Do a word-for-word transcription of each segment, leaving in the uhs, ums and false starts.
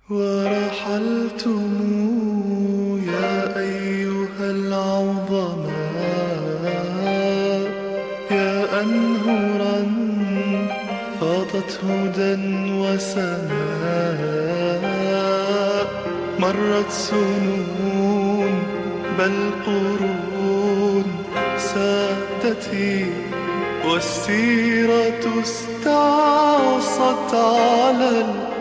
ورحلتم يا أيها العظماء يا أنهرا فاضت هدى وسماء. مرت سنون بل قرون سادتي والسيرة استعصت على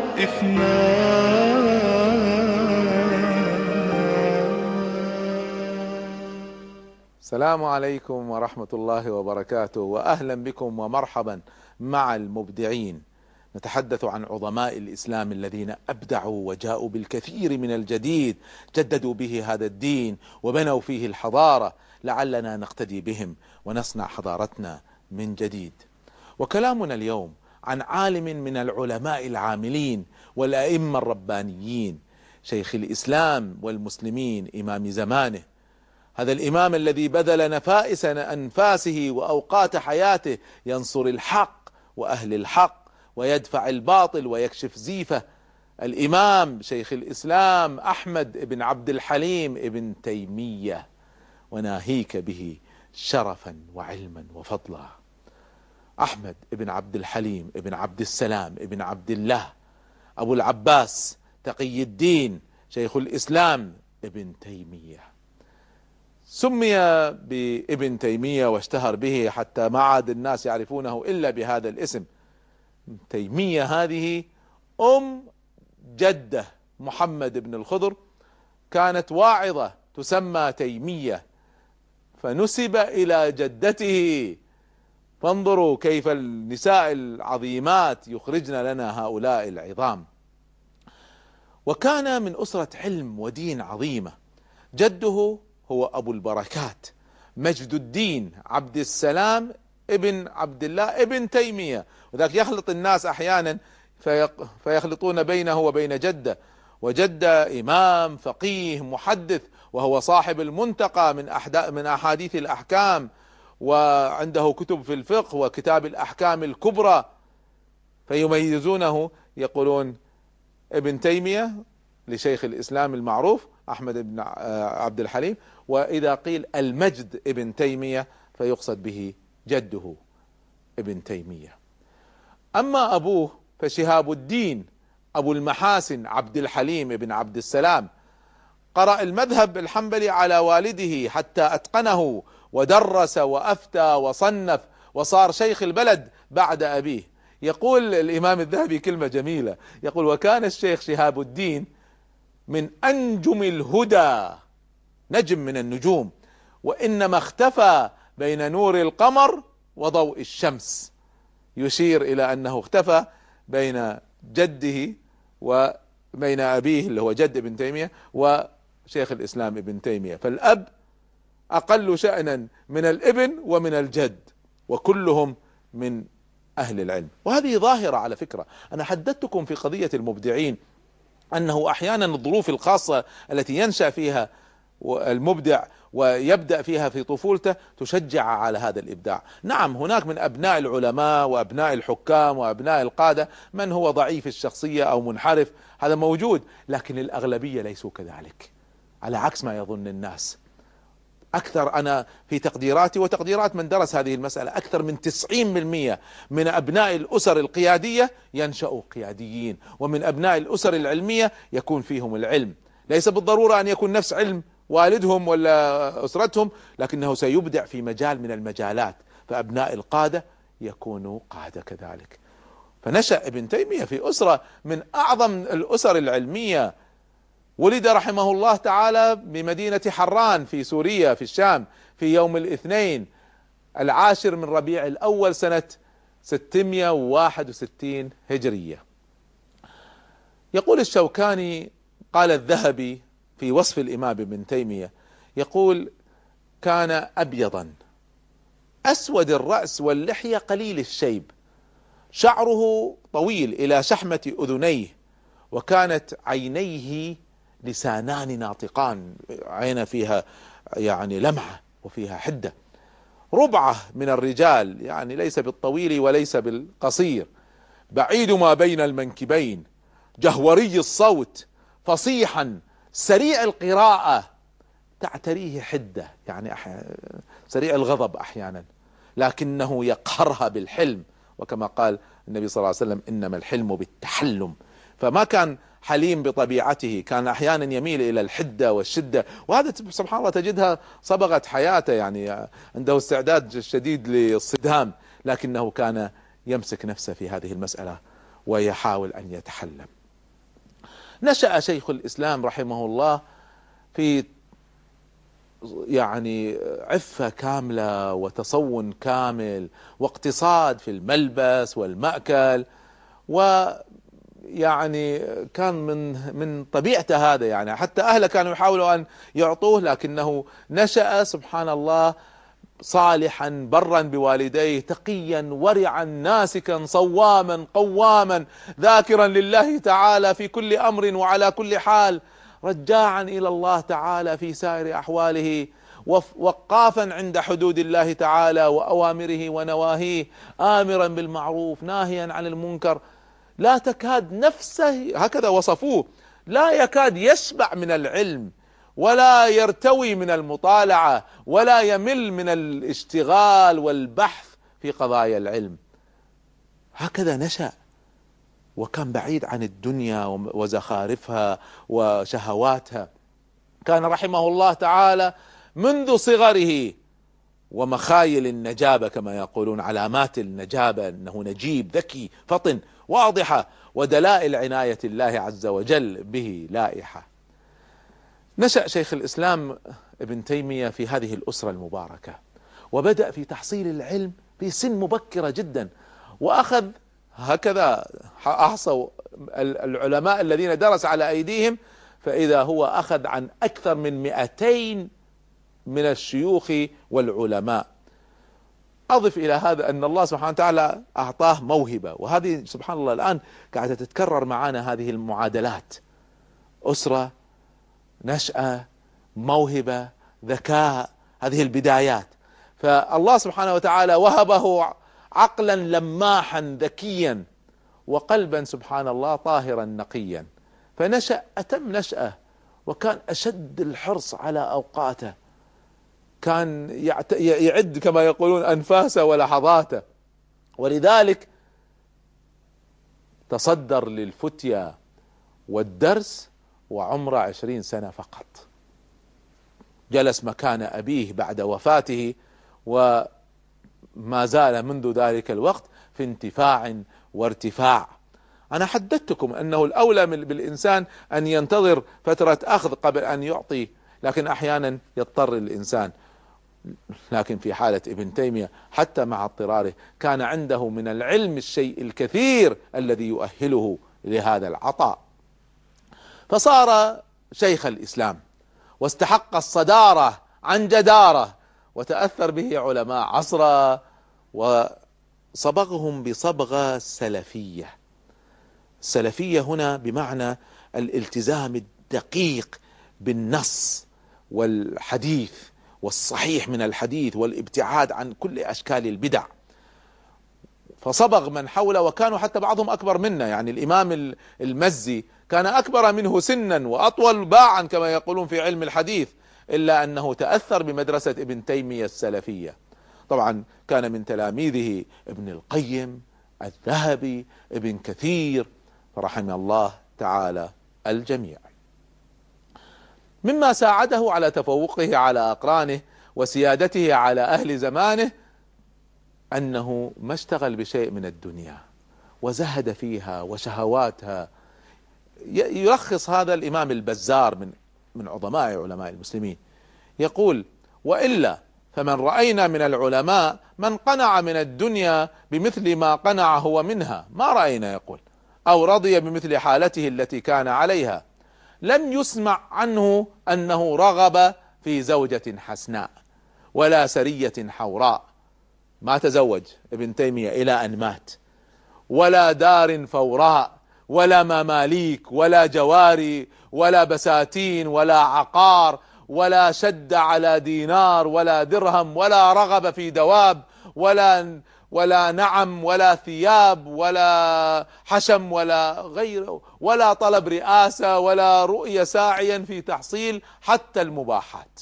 السلام عليكم ورحمة الله وبركاته، وأهلا بكم ومرحبا مع المبدعين. نتحدث عن عظماء الإسلام الذين أبدعوا وجاءوا بالكثير من الجديد، جددوا به هذا الدين وبنوا فيه الحضارة، لعلنا نقتدي بهم ونصنع حضارتنا من جديد. وكلامنا اليوم عن عالم من العلماء العاملين والأئمة الربانيين، شيخ الإسلام والمسلمين، إمام زمانه. هذا الإمام الذي بذل نفائس أنفاسه وأوقات حياته ينصر الحق وأهل الحق ويدفع الباطل ويكشف زيفه، الإمام شيخ الإسلام أحمد بن عبد الحليم ابن تيمية، وناهيك به شرفا وعلما وفضلا. أحمد بن عبد الحليم ابن عبد السلام ابن عبد الله أبو العباس تقي الدين شيخ الإسلام ابن تيمية، سمي بابن تيمية واشتهر به حتى ما عاد الناس يعرفونه إلا بهذا الاسم. تيمية هذه أم جده محمد بن الخضر، كانت واعظة تسمى تيمية فنسب إلى جدته. فانظروا كيف النساء العظيمات يخرجن لنا هؤلاء العظام. وكان من أسرة علم ودين عظيمة. جده هو أبو البركات مجد الدين عبد السلام ابن عبد الله ابن تيمية، وذاك يخلط الناس أحيانا فيخلطون بينه وبين جده. وجده إمام فقيه محدث، وهو صاحب المنتقى من من أحاديث الأحكام، وعنده كتب في الفقه وكتاب الأحكام الكبرى، فيميزونه يقولون ابن تيمية لشيخ الإسلام المعروف أحمد بن عبد الحليم، وإذا قيل المجد ابن تيمية فيقصد به جده ابن تيمية. أما أبوه فشهاب الدين أبو المحاسن عبد الحليم ابن عبد السلام، قرأ المذهب الحنبلي على والده حتى أتقنه ودرس وأفتى وصنف وصار شيخ البلد بعد أبيه. يقول الإمام الذهبي كلمة جميلة، يقول: وكان الشيخ شهاب الدين من أنجم الهدى، نجم من النجوم، وإنما اختفى بين نور القمر وضوء الشمس، يشير إلى أنه اختفى بين جده وبين أبيه اللي هو جد ابن تيمية وشيخ الإسلام ابن تيمية. فالأب أقل شأنا من الابن ومن الجد، وكلهم من أهل العلم. وهذه ظاهرة على فكرة. أنا حددتكم في قضية المبدعين أنه أحيانا الظروف الخاصة التي ينشأ فيها المبدع ويبدأ فيها في طفولته تشجع على هذا الإبداع. نعم، هناك من أبناء العلماء وأبناء الحكام وأبناء القادة من هو ضعيف الشخصية أو منحرف، هذا موجود، لكن الأغلبية ليسوا كذلك، على عكس ما يظن الناس. أكثر، أنا في تقديراتي وتقديرات من درس هذه المسألة، أكثر من تسعين بالمئة من أبناء الأسر القيادية ينشأوا قياديين، ومن أبناء الأسر العلمية يكون فيهم العلم. ليس بالضرورة أن يكون نفس علم والدهم ولا أسرتهم، لكنه سيبدع في مجال من المجالات، فأبناء القادة يكونوا قادة كذلك. فنشأ ابن تيمية في أسرة من أعظم الأسر العلمية. ولد رحمه الله تعالى بمدينة حران في سوريا في الشام في يوم الاثنين العاشر من ربيع الأول سنة ستمائة وواحد وستين هجرية. يقول الشوكاني، قال الذهبي في وصف الإمام ابن تيمية، يقول: كان أبيضا أسود الرأس واللحية قليل الشيب، شعره طويل إلى شحمة أذنيه، وكانت عينيه لسانان ناطقان، عين فيها يعني لمعة وفيها حدة، ربعة من الرجال، يعني ليس بالطويل وليس بالقصير، بعيد ما بين المنكبين، جهوري الصوت، فصيحا سريع القراءة، تعتريه حدة، يعني سريع الغضب أحيانا، لكنه يقهرها بالحلم، وكما قال النبي صلى الله عليه وسلم إنما الحلم بالتحلم. فما كان حليم بطبيعته، كان أحيانا يميل إلى الحدة والشدة، وهذا سبحان الله تجدها صبغت حياته، يعني عنده استعداد شديد للصدام، لكنه كان يمسك نفسه في هذه المسألة ويحاول أن يتحلم. نشأ شيخ الإسلام رحمه الله في يعني عفة كاملة وتصون كامل واقتصاد في الملبس والمأكل، ويعني كان من من طبيعته هذا، يعني حتى أهله كانوا يحاولوا أن يعطوه، لكنه نشأ سبحان الله صالحا برا بوالديه، تقيا ورعا ناسكا صواما قواما، ذاكرا لله تعالى في كل أمر وعلى كل حال، رجاعا إلى الله تعالى في سائر أحواله، وقافا عند حدود الله تعالى وأوامره ونواهيه، آمرا بالمعروف ناهيا عن المنكر، لا تكاد نفسه، هكذا وصفوه، لا يكاد يشبع من العلم ولا يرتوي من المطالعة ولا يمل من الاشتغال والبحث في قضايا العلم. هكذا نشأ، وكان بعيد عن الدنيا وزخارفها وشهواتها. كان رحمه الله تعالى منذ صغره ومخايل النجابة كما يقولون، علامات النجابة أنه نجيب ذكي فطن واضحة، ودلائل عناية الله عز وجل به لائحة. نشأ شيخ الإسلام ابن تيمية في هذه الأسرة المباركة، وبدأ في تحصيل العلم في سن مبكرة جدا، وأخذ هكذا أحصوا العلماء الذين درس على أيديهم، فإذا هو أخذ عن أكثر من مئتين من الشيوخ والعلماء. أضف إلى هذا أن الله سبحانه وتعالى أعطاه موهبة، وهذه سبحان الله الآن قاعدة تتكرر معنا هذه المعادلات: أسرة، نشأة، موهبة، ذكاء، هذه البدايات. فالله سبحانه وتعالى وهبه عقلا لماحا ذكيا، وقلبا سبحان الله طاهرا نقيا، فنشأ أتم نشأة، وكان أشد الحرص على أوقاته، كان يعد كما يقولون أنفاسه ولحظاته، ولذلك تصدر للفتيا والدرس وعمره عشرين سنة فقط. جلس مكان أبيه بعد وفاته، وما زال منذ ذلك الوقت في انتفاع وارتفاع. أنا حددتكم أنه الأولى بالإنسان أن ينتظر فترة أخذ قبل أن يعطي، لكن أحيانا يضطر الإنسان. لكن في حالة ابن تيمية حتى مع اضطراره كان عنده من العلم الشيء الكثير الذي يؤهله لهذا العطاء، فصار شيخ الإسلام واستحق الصدارة عن جدارة، وتأثر به علماء عصره وصبغهم بصبغة سلفية. السلفية هنا بمعنى الالتزام الدقيق بالنص والحديث والصحيح من الحديث، والابتعاد عن كل أشكال البدع. فصبغ من حوله، وكانوا حتى بعضهم أكبر منا، يعني الإمام المزي كان أكبر منه سنا وأطول باعا كما يقولون في علم الحديث، إلا أنه تأثر بمدرسة ابن تيمية السلفية. طبعا كان من تلاميذه ابن القيم، الذهبي، ابن كثير، فرحم الله تعالى الجميع. مما ساعده على تفوقه على أقرانه وسيادته على أهل زمانه أنه ما اشتغل بشيء من الدنيا وزهد فيها وشهواتها. يلخص هذا الإمام البزار من من عظماء علماء المسلمين، يقول: وإلا فمن رأينا من العلماء من قنع من الدنيا بمثل ما قنع هو منها، ما رأينا، يقول، أو رضي بمثل حالته التي كان عليها. لم يسمع عنه أنه رغب في زوجة حسناء ولا سرية حوراء، ما تزوج ابن تيمية إلى أن مات، ولا دار فوراء، ولا مماليك، ولا جواري، ولا بساتين، ولا عقار، ولا شد على دينار ولا درهم، ولا رغب في دواب، ولا ولا نعم ولا ثياب ولا حشم ولا غيره، ولا طلب رئاسة ولا رؤية ساعيا في تحصيل حتى المباحات.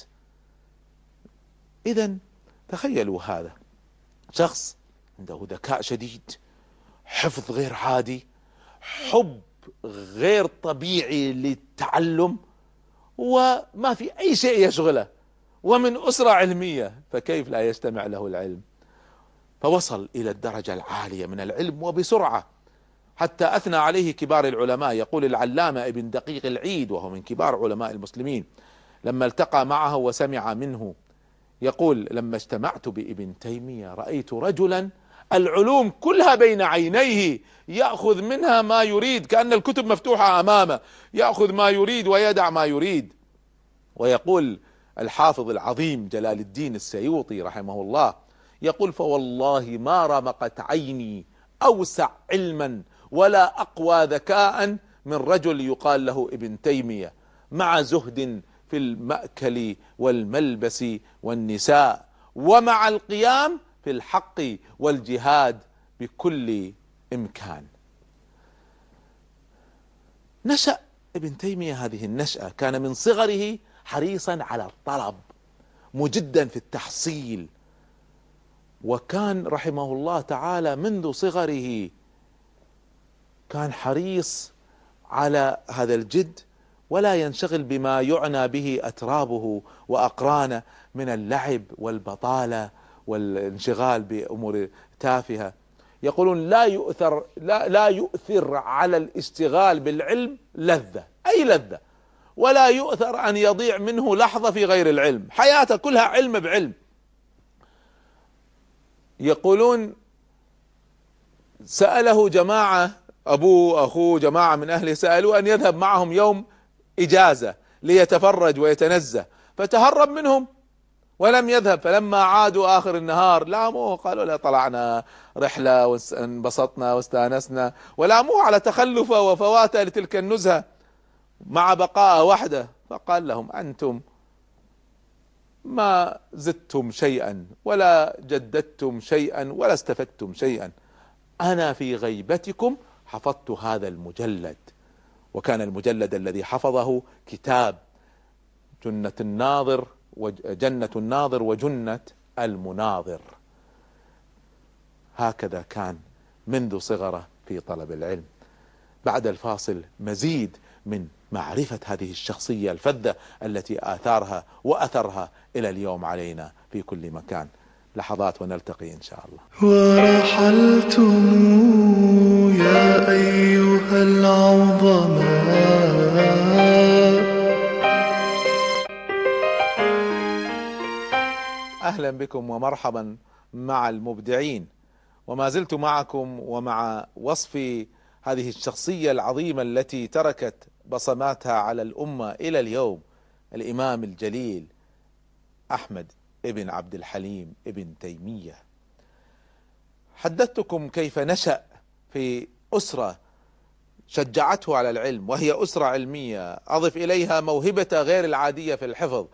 إذن تخيلوا هذا شخص عنده ذكاء شديد، حفظ غير عادي، حب غير طبيعي للتعلم، وما في أي شيء يشغله، ومن أسرة علمية، فكيف لا يجتمع له العلم؟ فوصل إلى الدرجة العالية من العلم وبسرعة، حتى أثنى عليه كبار العلماء. يقول العلامة ابن دقيق العيد وهو من كبار علماء المسلمين لما التقى معه وسمع منه، يقول: لما اجتمعت بابن تيمية رأيت رجلا العلوم كلها بين عينيه، يأخذ منها ما يريد، كأن الكتب مفتوحة أمامه، يأخذ ما يريد ويدع ما يريد. ويقول الحافظ العظيم جلال الدين السيوطي رحمه الله، يقول: فوالله ما رمقت عيني أوسع علما ولا أقوى ذكاء من رجل يقال له ابن تيمية، مع زهد في المأكل والملبس والنساء، ومع القيام في الحق والجهاد بكل إمكان. نشأ ابن تيمية هذه النشأة، كان من صغره حريصا على الطلب، مجدا في التحصيل، وكان رحمه الله تعالى منذ صغره كان حريص على هذا الجد، ولا ينشغل بما يعنى به أترابه وأقرانه من اللعب والبطالة والانشغال بأمور تافهة. يقولون لا يؤثر لا, لا يؤثر على الاشتغال بالعلم لذة، أي لذة، ولا يؤثر أن يضيع منه لحظة في غير العلم، حياته كلها علم بعلم. يقولون سأله جماعة، أبوه أخوه جماعة من أهله سألوه أن يذهب معهم يوم إجازة ليتفرج ويتنزه، فتهرب منهم ولم يذهب. فلما عادوا آخر النهار لاموه، قالوا له طلعنا رحلة وانبسطنا واستانسنا، ولاموه على تخلفه وفواته لتلك النزهة مع بقاء وحده. فقال لهم: أنتم ما زدتم شيئا ولا جددتم شيئا ولا استفدتم شيئا، أنا في غيبتكم حفظت هذا المجلد. وكان المجلد الذي حفظه كتاب جنة الناظر وجنة الناظر وجنة المناظر. هكذا كان منذ صغره في طلب العلم. بعد الفاصل مزيد من معرفة هذه الشخصية الفذة التي آثارها وأثرها إلى اليوم علينا في كل مكان. لحظات ونلتقي إن شاء الله. ورحلتم يا أيها العظماء. أهلا بكم ومرحبا مع المبدعين، وما زلت معكم ومع وصف هذه الشخصية العظيمة التي تركت بصماتها على الأمة إلى اليوم، الإمام الجليل أحمد ابن عبد الحليم ابن تيمية. حدثتكم كيف نشأ في أسرة شجعته على العلم، وهي أسرة علمية، أضف إليها موهبة غير العادية في الحفظ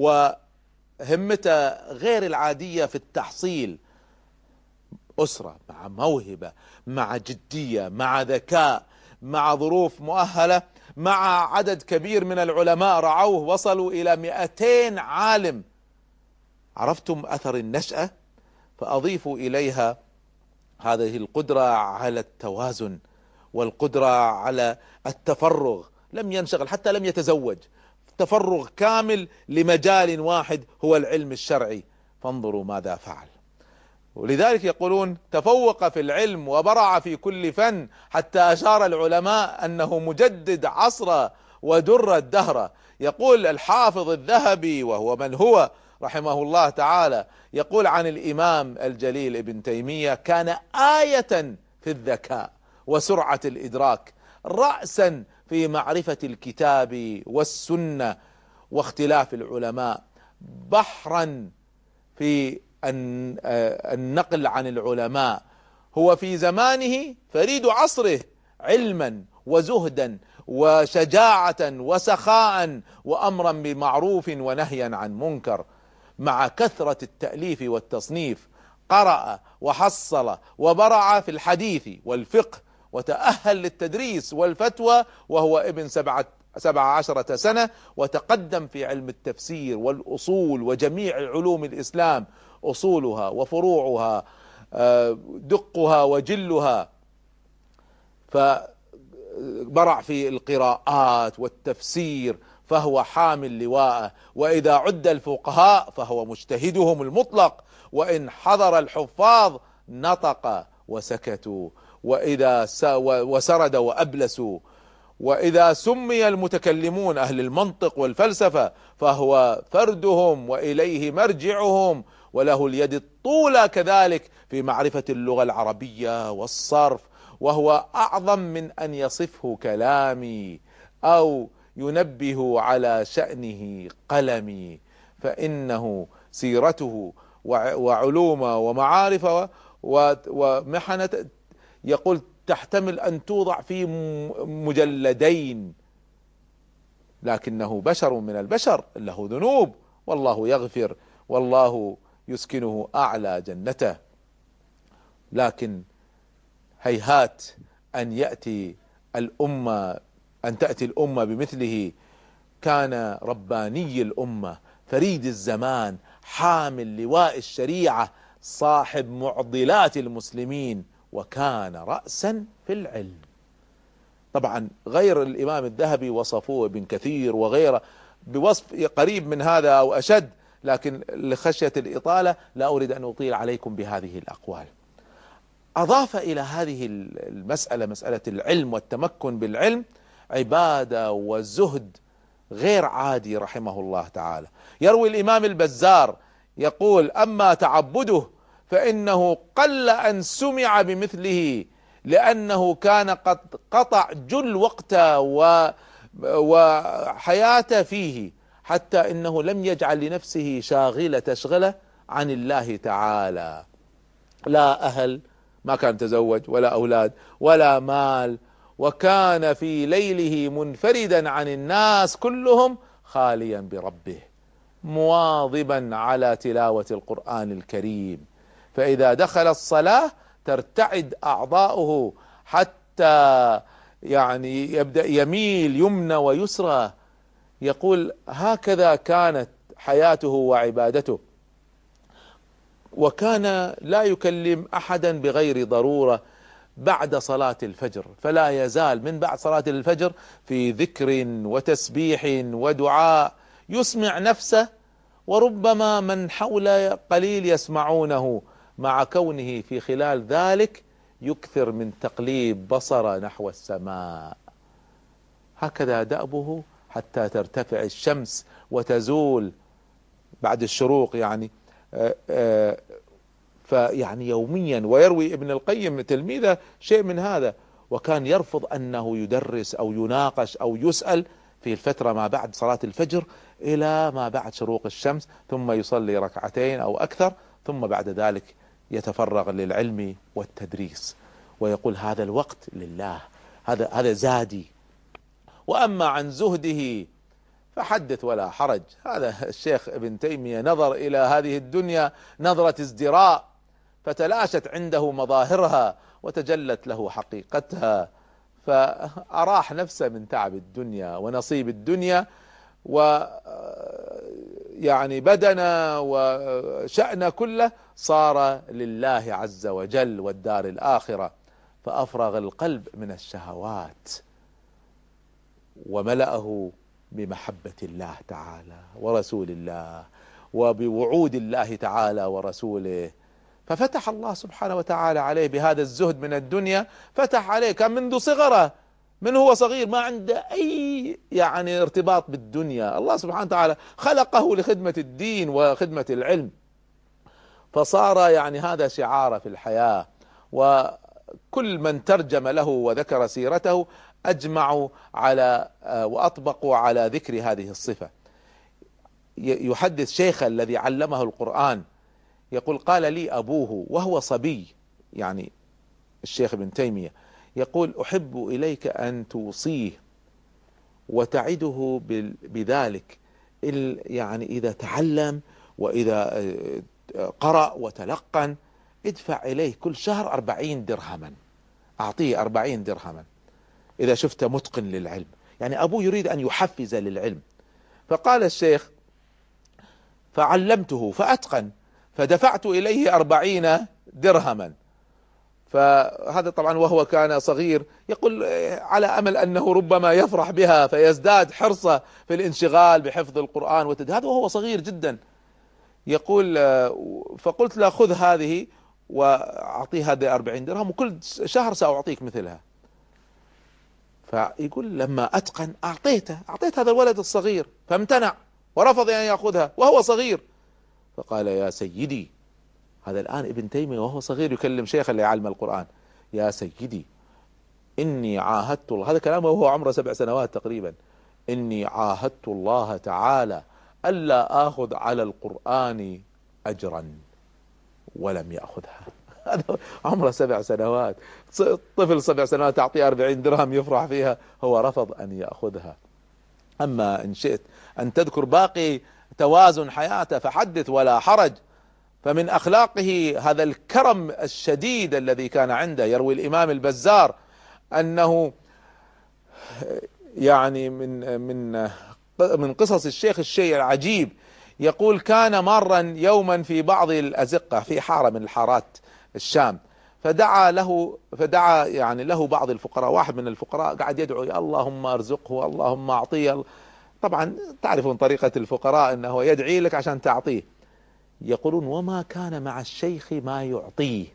وهمة غير العادية في التحصيل. أسرة مع موهبة، مع جدية، مع ذكاء، مع ظروف مؤهلة، مع عدد كبير من العلماء رعوه، وصلوا إلى مئتين عالم. عرفتم أثر النشأة؟ فأضيفوا إليها هذه القدرة على التوازن والقدرة على التفرغ، لم ينشغل حتى لم يتزوج، تفرغ كامل لمجال واحد هو العلم الشرعي. فانظروا ماذا فعل. ولذلك يقولون تفوق في العلم وبرع في كل فن، حتى أشار العلماء أنه مجدد عصر ودر الدهر. يقول الحافظ الذهبي وهو من هو رحمه الله تعالى، يقول عن الإمام الجليل ابن تيمية: كان آية في الذكاء وسرعة الإدراك، رأسا في معرفة الكتاب والسنة واختلاف العلماء، بحرا في النقل عن العلماء. هو في زمانه فريد عصره علما وزهدا وشجاعة وسخاء وأمرا بمعروف ونهيا عن منكر، مع كثرة التأليف والتصنيف. قرأ وحصل وبرع في الحديث والفقه وتأهل للتدريس والفتوى وهو ابن سبعة سبع عشرة سنة، وتقدم في علم التفسير والأصول وجميع علوم الإسلام، أصولها وفروعها، دقها وجلها، فبرع في القراءات والتفسير، فهو حامل لواءه. وإذا عد الفقهاء فهو مجتهدهم المطلق، وإن حضر الحفاظ نطق وسكتوا، وإذا وسرد وأبلسوا. وإذا سمي المتكلمون أهل المنطق والفلسفة فهو فردهم وإليه مرجعهم، وله اليد الطولى كذلك في معرفة اللغة العربية والصرف، وهو أعظم من أن يصفه كلامي أو ينبه على شأنه قلمي، فإنه سيرته وعلومه ومعارفه ومحنة يقول تحتمل أن توضع في مجلدين، لكنه بشر من البشر، له ذنوب والله يغفر والله يسكنه أعلى جنته. لكن هيهات أن يأتي الأمة أن تأتي الأمة بمثله. كان رباني الأمة، فريد الزمان، حامل لواء الشريعة، صاحب معضلات المسلمين، وكان رأسا في العلم. طبعا غير الإمام الذهبي وصفوه ابن كثير وغيره بوصف قريب من هذا أو أشد، لكن لخشية الإطالة لا أريد أن أطيل عليكم بهذه الأقوال. أضاف إلى هذه المسألة، مسألة العلم والتمكن بالعلم، عبادة وزهد غير عادي رحمه الله تعالى. يروي الإمام البزار يقول: أما تعبده فإنه قل أن سمع بمثله، لأنه كان قد قطع جل وقته وحياته فيه، حتى إنه لم يجعل لنفسه شاغلة تشغله عن الله تعالى. لا أهل، ما كان تزوج، ولا أولاد ولا مال، وكان في ليله منفردا عن الناس كلهم، خاليا بربه، مواظبا على تلاوة القرآن الكريم. فإذا دخل الصلاة ترتعد أعضاؤه حتى يعني يبدأ يميل يمنى ويسرى. يقول: هكذا كانت حياته وعبادته، وكان لا يكلم أحدا بغير ضرورة بعد صلاة الفجر، فلا يزال من بعد صلاة الفجر في ذكر وتسبيح ودعاء يسمع نفسه، وربما من حول قليل يسمعونه، مع كونه في خلال ذلك يكثر من تقليب بصره نحو السماء. هكذا دأبه حتى ترتفع الشمس وتزول بعد الشروق يعني آآ آآ فيعني يوميا. ويروي ابن القيم تلميذه شيء من هذا، وكان يرفض أنه يدرس أو يناقش أو يسأل في الفترة ما بعد صلاة الفجر إلى ما بعد شروق الشمس، ثم يصلي ركعتين أو أكثر، ثم بعد ذلك يتفرغ للعلم والتدريس، ويقول: هذا الوقت لله، هذا هذا زادي. وأما عن زهده فحدث ولا حرج. هذا الشيخ ابن تيمية نظر إلى هذه الدنيا نظرة ازدراء، فتلاشت عنده مظاهرها وتجلت له حقيقتها، فأراح نفسه من تعب الدنيا ونصيب الدنيا، ويعني بدنا وشأن كله صار لله عز وجل والدار الآخرة، فأفرغ القلب من الشهوات وملأه بمحبة الله تعالى ورسول الله وبوعود الله تعالى ورسوله، ففتح الله سبحانه وتعالى عليه بهذا الزهد من الدنيا. فتح عليه، كان منذ صغره، من هو صغير ما عنده أي يعني ارتباط بالدنيا. الله سبحانه وتعالى خلقه لخدمة الدين وخدمة العلم، فصار يعني هذا شعاره في الحياة. وكل من ترجم له وذكر سيرته أجمعوا على وأطبقوا على ذكر هذه الصفة. يحدث شيخ الذي علمه القرآن يقول: قال لي أبوه وهو صبي، يعني الشيخ ابن تيمية، يقول: أحب إليك أن توصيه وتعده بذلك، يعني إذا تعلم وإذا قرأ وتلقن ادفع إليه كل شهر أربعين درهما، أعطيه أربعين درهما إذا شفت متقن للعلم. يعني أبوه يريد أن يحفز للعلم. فقال الشيخ فعلمته فأتقن، فدفعت إليه أربعين درهما. فهذا طبعا وهو كان صغير، يقول على أمل أنه ربما يفرح بها فيزداد حرصه في الانشغال بحفظ القرآن وتد... هذا وهو صغير جدا. يقول فقلت له خذ هذه وأعطيه هذه أربعين درهم وكل شهر سأعطيك مثلها. فيقول لما أتقن أعطيته، أعطيت هذا الولد الصغير فامتنع ورفض أن يأخذها وهو صغير. فقال يا سيدي، هذا الآن ابن تيمية وهو صغير يكلم شيخ اللي يعلم القرآن، يا سيدي إني عاهدت الله، هذا كلامه وهو عمره سبع سنوات تقريبا، إني عاهدت الله تعالى ألا آخذ على القرآن أجرا، ولم يأخذها. هذا عمره سبع سنوات، طفل سبع سنوات تعطيه أربعين درهم يفرح فيها، هو رفض أن يأخذها. أما إن شئت أن تذكر باقي توازن حياته فحدث ولا حرج. فمن أخلاقه هذا الكرم الشديد الذي كان عنده. يروي الإمام البزار أنه يعني من من من قصص الشيخ الشيء العجيب، يقول كان مارا يوما في بعض الأزقة في حارة من الحارات الشام، فدعا له فدعا يعني له بعض الفقراء، واحد من الفقراء قاعد يدعو يا اللهم ارزقه اللهم اعطيه. طبعا تعرفون طريقة الفقراء انه يدعي لك عشان تعطيه. يقولون وما كان مع الشيخ ما يعطيه،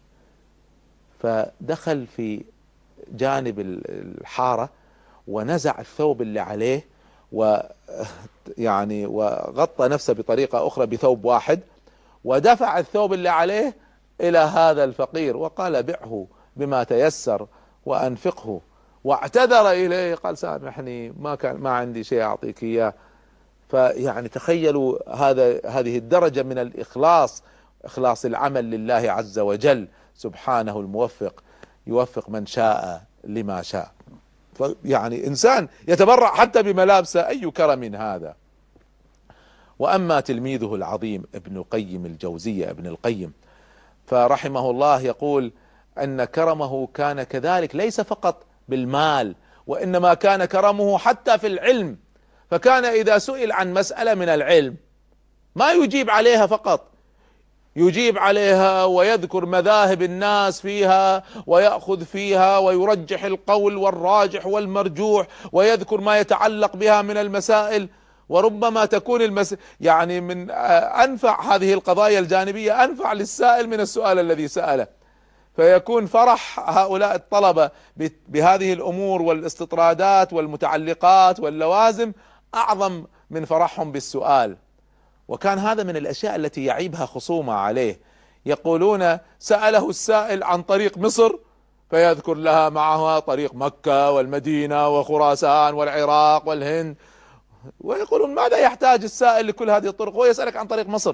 فدخل في جانب الحارة ونزع الثوب اللي عليه ويعني وغطى نفسه بطريقة أخرى بثوب واحد، ودفع الثوب اللي عليه إلى هذا الفقير وقال بعه بما تيسر وأنفقه، واعتذر إليه قال سامحني ما كان ما عندي شيء أعطيك إياه. فيعني تخيلوا هذا هذه الدرجة من الإخلاص، إخلاص العمل لله عز وجل سبحانه الموفق، يوفق من شاء لما شاء. فيعني إنسان يتبرع حتى بملابسه، أي كرم هذا. وأما تلميذه العظيم ابن قيم الجوزية ابن القيم فرحمه الله يقول أن كرمه كان كذلك ليس فقط بالمال، وإنما كان كرمه حتى في العلم. فكان إذا سئل عن مسألة من العلم ما يجيب عليها فقط، يجيب عليها ويذكر مذاهب الناس فيها ويأخذ فيها ويرجح القول والراجح والمرجوح، ويذكر ما يتعلق بها من المسائل. وربما تكون المس... يعني من أنفع هذه القضايا الجانبية أنفع للسائل من السؤال الذي سأله. فيكون فرح هؤلاء الطلبة بهذه الأمور والاستطرادات والمتعلقات واللوازم أعظم من فرحهم بالسؤال. وكان هذا من الأشياء التي يعيبها خصومه عليه. يقولون سأله السائل عن طريق مصر فيذكر لها معها طريق مكة والمدينة وخراسان والعراق والهند، ويقولون ماذا يحتاج السائل لكل هذه الطرق ويسألك عن طريق مصر.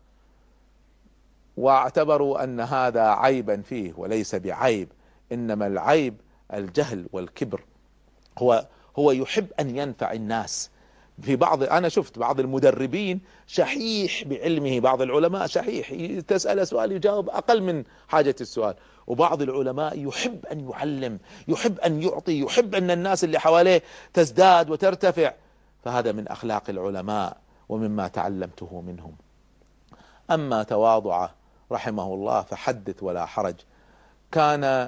واعتبروا أن هذا عيبا فيه، وليس بعيب، إنما العيب الجهل والكبر. هو هو يحب أن ينفع الناس. في بعض أنا شفت بعض المدربين شحيح بعلمه، بعض العلماء شحيح تسأل سؤال يجاوب أقل من حاجة السؤال، وبعض العلماء يحب أن يعلم، يحب أن يعطي، يحب أن الناس اللي حواليه تزداد وترتفع. فهذا من أخلاق العلماء ومما تعلمته منهم. أما تواضعه رحمه الله فحدث ولا حرج. كان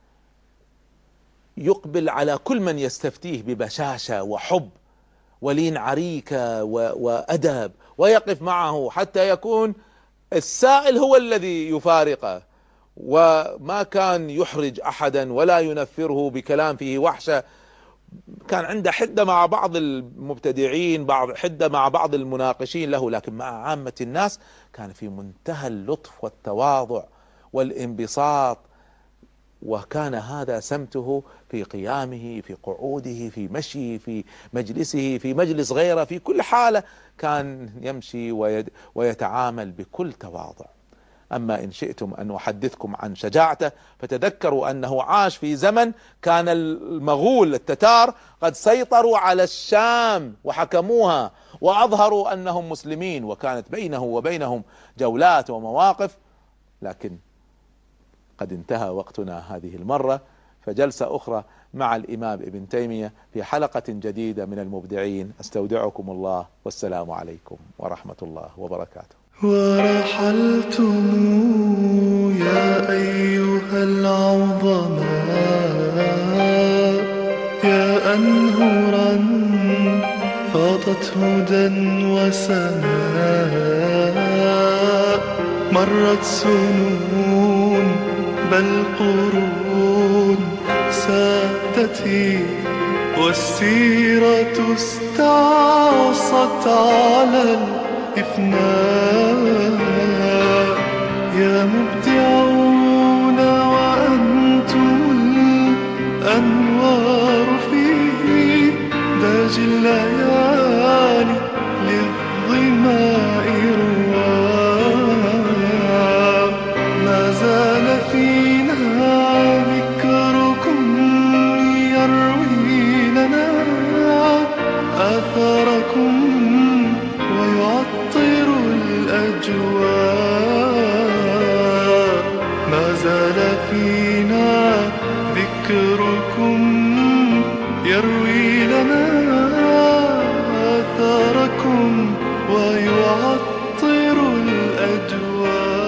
يقبل على كل من يستفتيه ببشاشة وحب ولين عريكة وأدب، ويقف معه حتى يكون السائل هو الذي يفارقه، وما كان يحرج أحدا ولا ينفره بكلام فيه وحشة. كان عنده حدة مع بعض المبتدعين، بعض حدة مع بعض المناقشين له، لكن مع عامة الناس كان في منتهى اللطف والتواضع والانبساط. وكان هذا سمته في قيامه، في قعوده، في مشيه، في مجلسه، في مجلس غيره، في كل حالة كان يمشي ويتعامل بكل تواضع. أما إن شئتم أن أحدثكم عن شجاعته فتذكروا أنه عاش في زمن كان المغول التتار قد سيطروا على الشام وحكموها وأظهروا أنهم مسلمين، وكانت بينه وبينهم جولات ومواقف، لكن قد انتهى وقتنا هذه المرة، فجلسة أخرى مع الإمام ابن تيمية في حلقة جديدة من المبدعين. استودعكم الله، والسلام عليكم ورحمة الله وبركاته. ورحلتم يا أيها العظماء، يا أنهرا فاضت هدى وسماء، مرت سنون بل قرون سادتي، والسيرة استعصت على الإفناء. يا مبدعون وأنتم الأنوار في داج الليالي للظماء رواء. ما زال فينا ذكركم يروي لنا آثاركم ويعطر الأجواء. ما زال فينا ذكركم يروي لنا آثاركم ويعطر الأجواء.